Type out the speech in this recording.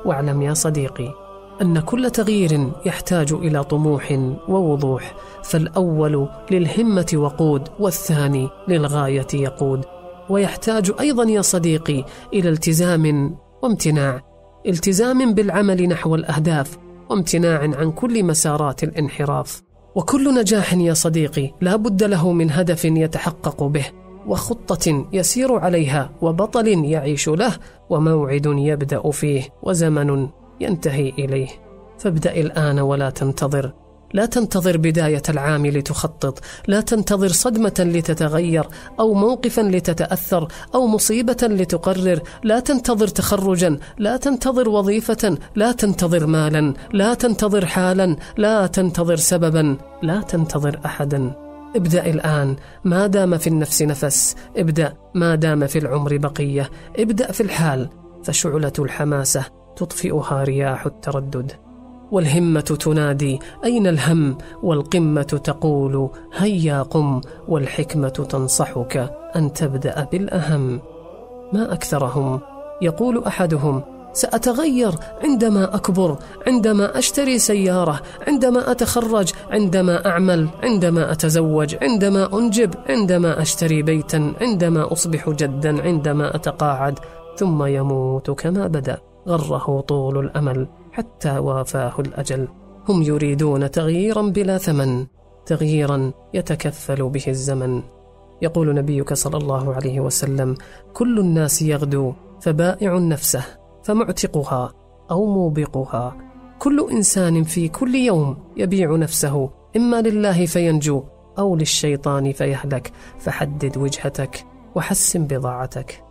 واعلم يا صديقي أن كل تغيير يحتاج إلى طموح ووضوح، فالأول للهمة وقود، والثاني للغاية يقود. ويحتاج أيضا يا صديقي إلى التزام وامتناع، التزام بالعمل نحو الأهداف، وامتناع عن كل مسارات الانحراف. وكل نجاح يا صديقي لا بد له من هدف يتحقق به، وخطة يسير عليها، وبطل يعيش له، وموعد يبدأ فيه، وزمن ينتهي إليه. فابدأ الآن ولا تنتظر، لا تنتظر بداية العام لتخطط، لا تنتظر صدمة لتتغير، أو موقفا لتتأثر، أو مصيبة لتقرر، لا تنتظر تخرجا، لا تنتظر وظيفة، لا تنتظر مالا، لا تنتظر حالا، لا تنتظر سببا، لا تنتظر أحدا. ابدأ الآن ما دام في النفس نفس، ابدأ ما دام في العمر بقية، ابدأ في الحال، فشعلة الحماسة تطفئها رياح التردد. والهمة تنادي أين الهم، والقمة تقول هيا قم، والحكمة تنصحك أن تبدأ بالأهم. ما أكثرهم، يقول أحدهم سأتغير عندما أكبر، عندما أشتري سيارة، عندما أتخرج، عندما أعمل، عندما أتزوج، عندما أنجب، عندما أشتري بيتا، عندما أصبح جدا، عندما أتقاعد، ثم يموت كما بدأ. غره طول الأمل حتى وافاه الأجل. هم يريدون تغييرا بلا ثمن، تغييرا يتكفل به الزمن. يقول نبيك صلى الله عليه وسلم كل الناس يغدو، فبائع نفسه فمعتقها أو موبقها. كل إنسان في كل يوم يبيع نفسه، إما لله فينجو، أو للشيطان فيهلك. فحدد وجهتك وحسن بضاعتك.